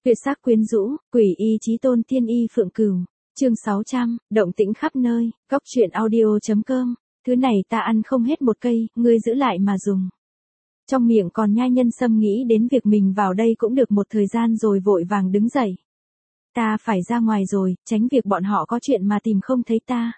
Tuyệt sắc quyến rũ, quỷ y chí tôn tiên y phượng cửu. Chương 600, động tĩnh khắp nơi, góc truyện audio.com. Thứ này ta ăn không hết một cây, ngươi giữ lại mà dùng. Trong miệng còn nhai nhân sâm nghĩ đến việc mình vào đây cũng được một thời gian rồi vội vàng đứng dậy. Ta phải ra ngoài rồi, tránh việc bọn họ có chuyện mà tìm không thấy ta.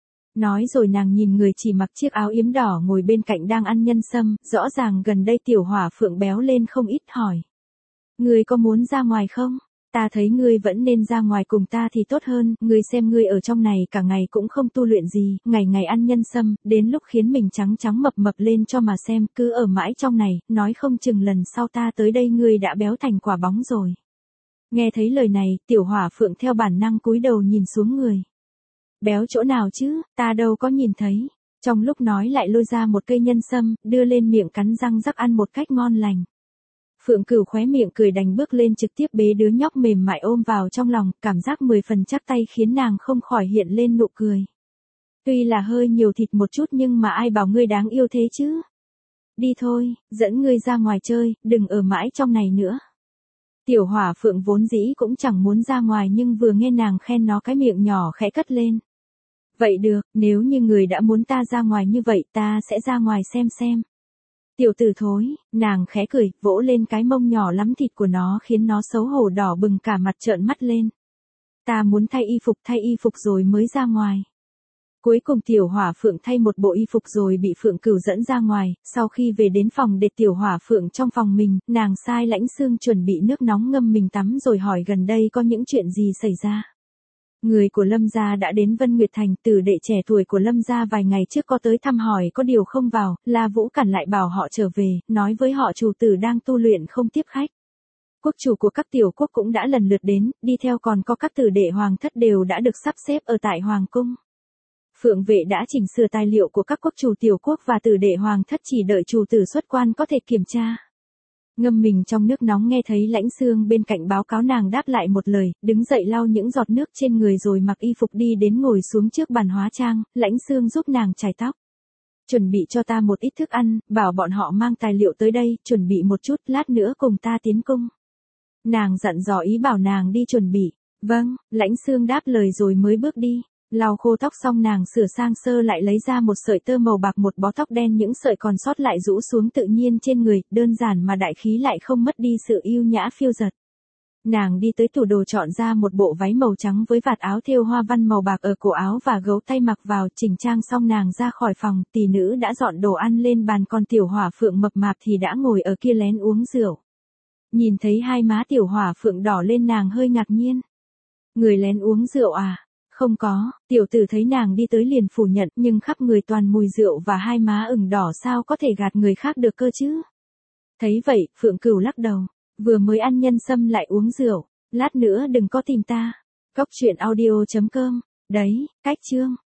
Nói rồi nàng nhìn người chỉ mặc chiếc áo yếm đỏ ngồi bên cạnh đang ăn nhân sâm, rõ ràng gần đây tiểu hỏa phượng béo lên không ít hỏi. Ngươi có muốn ra ngoài không? Ta thấy ngươi vẫn nên ra ngoài cùng ta thì tốt hơn, ngươi xem ngươi ở trong này cả ngày cũng không tu luyện gì, ngày ngày ăn nhân sâm, đến lúc khiến mình trắng trắng mập mập lên cho mà xem, cứ ở mãi trong này, nói không chừng lần sau ta tới đây ngươi đã béo thành quả bóng rồi. Nghe thấy lời này, tiểu hỏa phượng theo bản năng cúi đầu nhìn xuống người. Béo chỗ nào chứ, ta đâu có nhìn thấy. Trong lúc nói lại lôi ra một cây nhân sâm, đưa lên miệng cắn răng rắc ăn một cách ngon lành. Phượng Cửu khóe miệng cười đành bước lên trực tiếp bế đứa nhóc mềm mại ôm vào trong lòng, cảm giác 10 phần chắc tay khiến nàng không khỏi hiện lên nụ cười. Tuy là hơi nhiều thịt một chút nhưng mà ai bảo ngươi đáng yêu thế chứ. Đi thôi, dẫn ngươi ra ngoài chơi, đừng ở mãi trong này nữa. Tiểu hỏa phượng vốn dĩ cũng chẳng muốn ra ngoài nhưng vừa nghe nàng khen nó cái miệng nhỏ khẽ cất lên. Vậy được, nếu như người đã muốn ta ra ngoài như vậy ta sẽ ra ngoài xem. Tiểu tử thối, nàng khẽ cười, vỗ lên cái mông nhỏ lắm thịt của nó khiến nó xấu hổ đỏ bừng cả mặt trợn mắt lên. Ta muốn thay y phục rồi mới ra ngoài. Cuối cùng tiểu hỏa phượng thay một bộ y phục rồi bị Phượng Cửu dẫn ra ngoài, sau khi về đến phòng để tiểu hỏa phượng trong phòng mình, nàng sai Lãnh Xương chuẩn bị nước nóng ngâm mình tắm rồi hỏi gần đây có những chuyện gì xảy ra. Người của Lâm gia đã đến Vân Nguyệt Thành, tử đệ trẻ tuổi của Lâm gia vài ngày trước có tới thăm hỏi có điều không vào, La Vũ cản lại bảo họ trở về, nói với họ chủ tử đang tu luyện không tiếp khách. Quốc chủ của các tiểu quốc cũng đã lần lượt đến, đi theo còn có các tử đệ hoàng thất đều đã được sắp xếp ở tại hoàng cung. Phượng vệ đã chỉnh sửa tài liệu của các quốc chủ tiểu quốc và tử đệ hoàng thất chỉ đợi chủ tử xuất quan có thể kiểm tra. Ngâm mình trong nước nóng nghe thấy Lãnh Xương bên cạnh báo cáo nàng đáp lại một lời, đứng dậy lau những giọt nước trên người rồi mặc y phục đi đến ngồi xuống trước bàn hóa trang, Lãnh Xương giúp nàng chải tóc. Chuẩn bị cho ta một ít thức ăn, bảo bọn họ mang tài liệu tới đây, chuẩn bị một chút, lát nữa cùng ta tiến cung. Nàng dặn dò ý bảo nàng đi chuẩn bị. Vâng, Lãnh Xương đáp lời rồi mới bước đi. Lau khô tóc xong nàng sửa sang sơ lại lấy ra một sợi tơ màu bạc một bó tóc đen những sợi còn sót lại rũ xuống tự nhiên trên người, đơn giản mà đại khí lại không mất đi sự yêu nhã phiêu dật. Nàng đi tới tủ đồ chọn ra một bộ váy màu trắng với vạt áo thêu hoa văn màu bạc ở cổ áo và gấu tay mặc vào, chỉnh trang xong nàng ra khỏi phòng, tỷ nữ đã dọn đồ ăn lên bàn còn tiểu hỏa phượng mập mạp thì đã ngồi ở kia lén uống rượu. Nhìn thấy hai má tiểu hỏa phượng đỏ lên nàng hơi ngạc nhiên. Người lén uống rượu à? Không có, tiểu tử thấy nàng đi tới liền phủ nhận nhưng khắp người toàn mùi rượu và hai má ửng đỏ sao có thể gạt người khác được cơ chứ. Thấy vậy, Phượng Cửu lắc đầu, vừa mới ăn nhân sâm lại uống rượu, lát nữa đừng có tìm ta. Góc truyện audio.com, đấy, cách chương.